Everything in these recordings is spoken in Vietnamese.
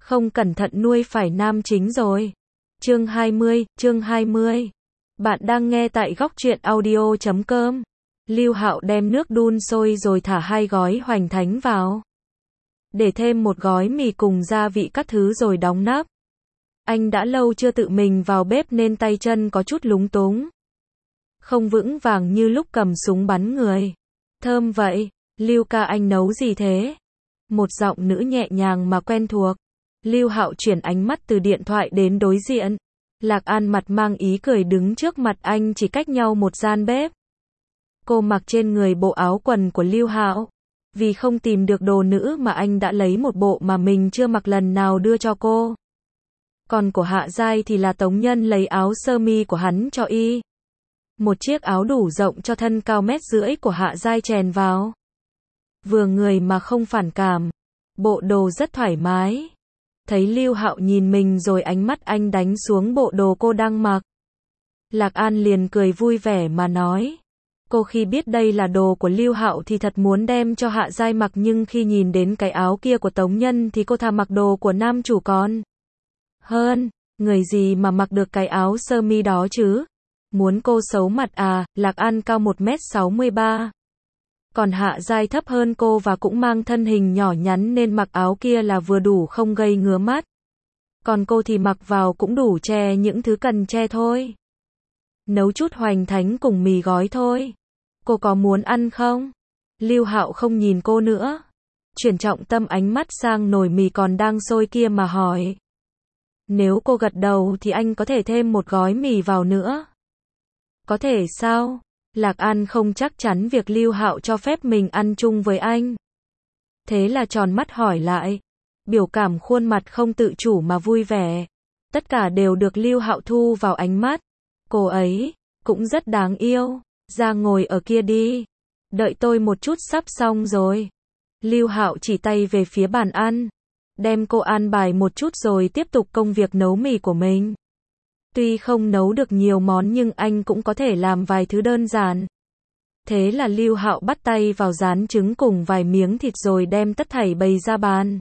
Không cẩn thận nuôi phải nam chính rồi. Chương 20. Bạn đang nghe tại góc truyện audio.com. Lưu Hạo đem nước đun sôi rồi thả 2 gói hoành thánh vào. Để thêm 1 gói mì cùng gia vị các thứ rồi đóng nắp. Anh đã lâu chưa tự mình vào bếp nên tay chân có chút lúng túng. Không vững vàng như lúc cầm súng bắn người. Thơm vậy, Lưu ca anh nấu gì thế? Một giọng nữ nhẹ nhàng mà quen thuộc. Lưu Hạo chuyển ánh mắt từ điện thoại đến đối diện. Lạc An mặt mang ý cười đứng trước mặt anh chỉ cách nhau một gian bếp. Cô mặc trên người bộ áo quần của Lưu Hạo. Vì không tìm được đồ nữ mà anh đã lấy một bộ mà mình chưa mặc lần nào đưa cho cô. Còn của Hạ Giai thì là Tống Nhân lấy áo sơ mi của hắn cho y. Một chiếc áo đủ rộng cho thân cao 1,5 m của Hạ Giai chèn vào. Vừa người mà không phản cảm. Bộ đồ rất thoải mái. Thấy Lưu Hạo nhìn mình rồi ánh mắt anh đánh xuống bộ đồ cô đang mặc. Lạc An liền cười vui vẻ mà nói. Cô khi biết đây là đồ của Lưu Hạo thì thật muốn đem cho Hạ Giai mặc, nhưng khi nhìn đến cái áo kia của Tống Nhân thì cô thà mặc đồ của nam chủ còn hơn. Người gì mà mặc được cái áo sơ mi đó chứ? Muốn cô xấu mặt à? Lạc An cao 1,63 m. Còn Hạ Giai thấp hơn cô và cũng mang thân hình nhỏ nhắn nên mặc áo kia là vừa đủ không gây ngứa mắt. Còn cô thì mặc vào cũng đủ che những thứ cần che thôi. Nấu chút hoành thánh cùng mì gói thôi. Cô có muốn ăn không? Lưu Hạo không nhìn cô nữa. Chuyển trọng tâm ánh mắt sang nồi mì còn đang sôi kia mà hỏi. Nếu cô gật đầu thì anh có thể thêm 1 gói mì vào nữa. Có thể sao? Lạc An không chắc chắn việc Lưu Hạo cho phép mình ăn chung với anh. Thế là tròn mắt hỏi lại. Biểu cảm khuôn mặt không tự chủ mà vui vẻ. Tất cả đều được Lưu Hạo thu vào ánh mắt. Cô ấy cũng rất đáng yêu. Ra ngồi ở kia đi. Đợi tôi một chút, sắp xong rồi. Lưu Hạo chỉ tay về phía bàn ăn. Đem cô an bài một chút rồi tiếp tục công việc nấu mì của mình. Tuy không nấu được nhiều món nhưng anh cũng có thể làm vài thứ đơn giản. Thế là Lưu Hạo bắt tay vào rán trứng cùng vài miếng thịt rồi đem tất thảy bày ra bàn.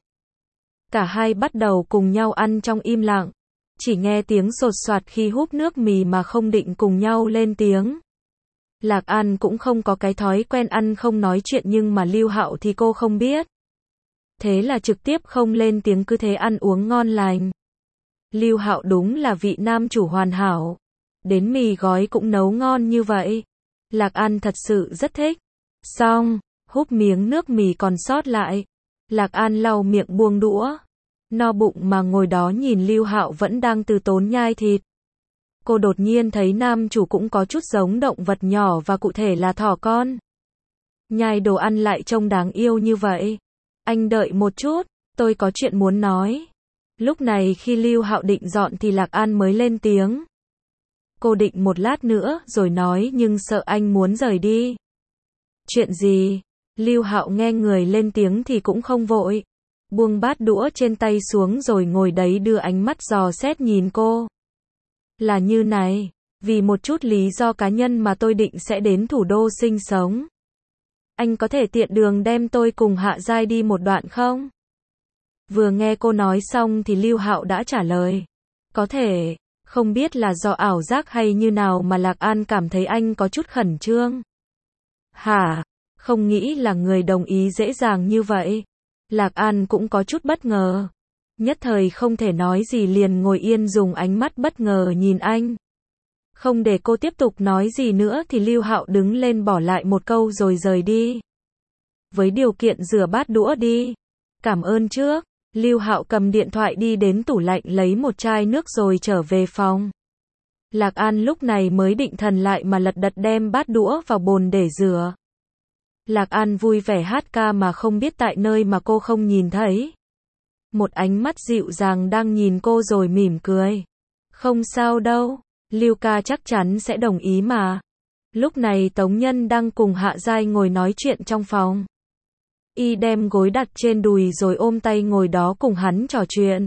Cả hai bắt đầu cùng nhau ăn trong im lặng. Chỉ nghe tiếng sột soạt khi húp nước mì mà không định cùng nhau lên tiếng. Lạc An cũng không có cái thói quen ăn không nói chuyện nhưng mà Lưu Hạo thì cô không biết. Thế là trực tiếp không lên tiếng, cứ thế ăn uống ngon lành. Lưu Hạo đúng là vị nam chủ hoàn hảo. Đến mì gói cũng nấu ngon như vậy. Lạc An thật sự rất thích. Xong, húp miếng nước mì còn sót lại. Lạc An lau miệng buông đũa. No bụng mà ngồi đó nhìn Lưu Hạo vẫn đang từ tốn nhai thịt. Cô đột nhiên thấy nam chủ cũng có chút giống động vật nhỏ và cụ thể là thỏ con. Nhai đồ ăn lại trông đáng yêu như vậy. Anh đợi một chút, tôi có chuyện muốn nói. Lúc này khi Lưu Hạo định dọn thì Lạc An mới lên tiếng. Cô định một lát nữa rồi nói nhưng sợ anh muốn rời đi. Chuyện gì? Lưu Hạo nghe người lên tiếng thì cũng không vội. Buông bát đũa trên tay xuống rồi ngồi đấy đưa ánh mắt dò xét nhìn cô. Là như này, vì một chút lý do cá nhân mà tôi định sẽ đến thủ đô sinh sống. Anh có thể tiện đường đem tôi cùng Hạ Giai đi một đoạn không? Vừa nghe cô nói xong thì Lưu Hạo đã trả lời. Có thể, không biết là do ảo giác hay như nào mà Lạc An cảm thấy anh có chút khẩn trương. Hả? Không nghĩ là người đồng ý dễ dàng như vậy. Lạc An cũng có chút bất ngờ. Nhất thời không thể nói gì liền ngồi yên dùng ánh mắt bất ngờ nhìn anh. Không để cô tiếp tục nói gì nữa thì Lưu Hạo đứng lên bỏ lại một câu rồi rời đi. Với điều kiện rửa bát đũa đi. Cảm ơn trước. Lưu Hạo cầm điện thoại đi đến tủ lạnh lấy một chai nước rồi trở về phòng. Lạc An lúc này mới định thần lại mà lật đật đem bát đũa vào bồn để rửa. Lạc An vui vẻ hát ca mà không biết tại nơi mà cô không nhìn thấy. Một ánh mắt dịu dàng đang nhìn cô rồi mỉm cười. Không sao đâu, Lưu ca chắc chắn sẽ đồng ý mà. Lúc này Tống Nhân đang cùng Hạ Giai ngồi nói chuyện trong phòng. Y đem gối đặt trên đùi rồi ôm tay ngồi đó cùng hắn trò chuyện.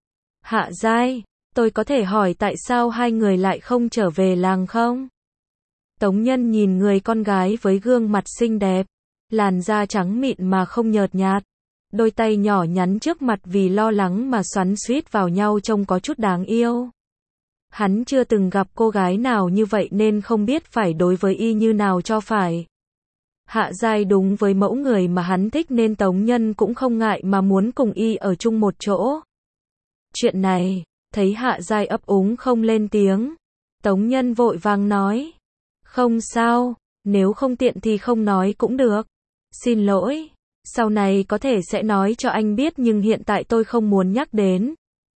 Hạ Giai, tôi có thể hỏi tại sao hai người lại không trở về làng không? Tống Nhân nhìn người con gái với gương mặt xinh đẹp, làn da trắng mịn mà không nhợt nhạt. Đôi tay nhỏ nhắn trước mặt vì lo lắng mà xoắn xuýt vào nhau trông có chút đáng yêu. Hắn chưa từng gặp cô gái nào như vậy nên không biết phải đối với y như nào cho phải. Hạ Giai đúng với mẫu người mà hắn thích nên Tống Nhân cũng không ngại mà muốn cùng y ở chung một chỗ. Chuyện này, thấy Hạ Giai ấp úng không lên tiếng, Tống Nhân vội vàng nói. Không sao, nếu không tiện thì không nói cũng được. Xin lỗi, sau này có thể sẽ nói cho anh biết nhưng hiện tại tôi không muốn nhắc đến.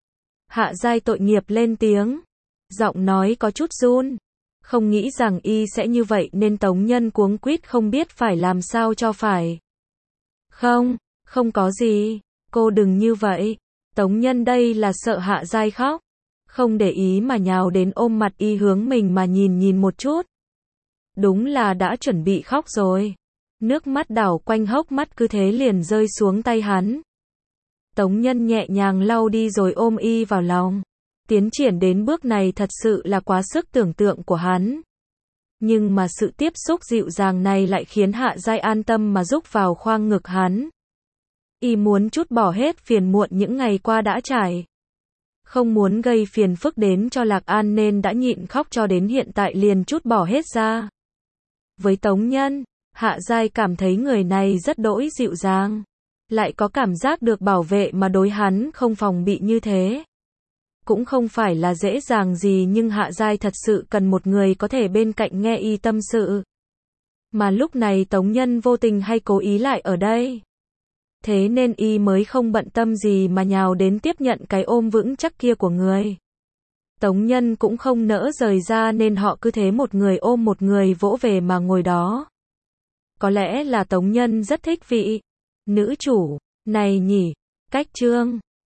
Hạ Giai tội nghiệp lên tiếng, giọng nói có chút run. Không nghĩ rằng y sẽ như vậy nên Tống Nhân cuống quýt không biết phải làm sao cho phải. Không, không có gì, cô đừng như vậy. Tống Nhân đây là sợ Hạ Giai khóc. Không để ý mà nhào đến ôm mặt y hướng mình mà nhìn một chút. Đúng là đã chuẩn bị khóc rồi. Nước mắt đảo quanh hốc mắt cứ thế liền rơi xuống tay hắn. Tống Nhân nhẹ nhàng lau đi rồi ôm y vào lòng. Tiến triển đến bước này thật sự là quá sức tưởng tượng của hắn. Nhưng mà sự tiếp xúc dịu dàng này lại khiến Hạ Giai an tâm mà rúc vào khoang ngực hắn. Y muốn trút bỏ hết phiền muộn những ngày qua đã trải. Không muốn gây phiền phức đến cho Lạc An nên đã nhịn khóc cho đến hiện tại liền trút bỏ hết ra. Với Tống Nhân, Hạ Giai cảm thấy người này rất đỗi dịu dàng. Lại có cảm giác được bảo vệ mà đối hắn không phòng bị như thế. Cũng không phải là dễ dàng gì nhưng Hạ Giai thật sự cần một người có thể bên cạnh nghe y tâm sự. Mà lúc này Tống Nhân vô tình hay cố ý lại ở đây. Thế nên y mới không bận tâm gì mà nhào đến tiếp nhận cái ôm vững chắc kia của người. Tống Nhân cũng không nỡ rời ra nên họ cứ thế một người ôm một người vỗ về mà ngồi đó. Có lẽ là Tống Nhân rất thích vị nữ chủ này nhỉ. Cách chương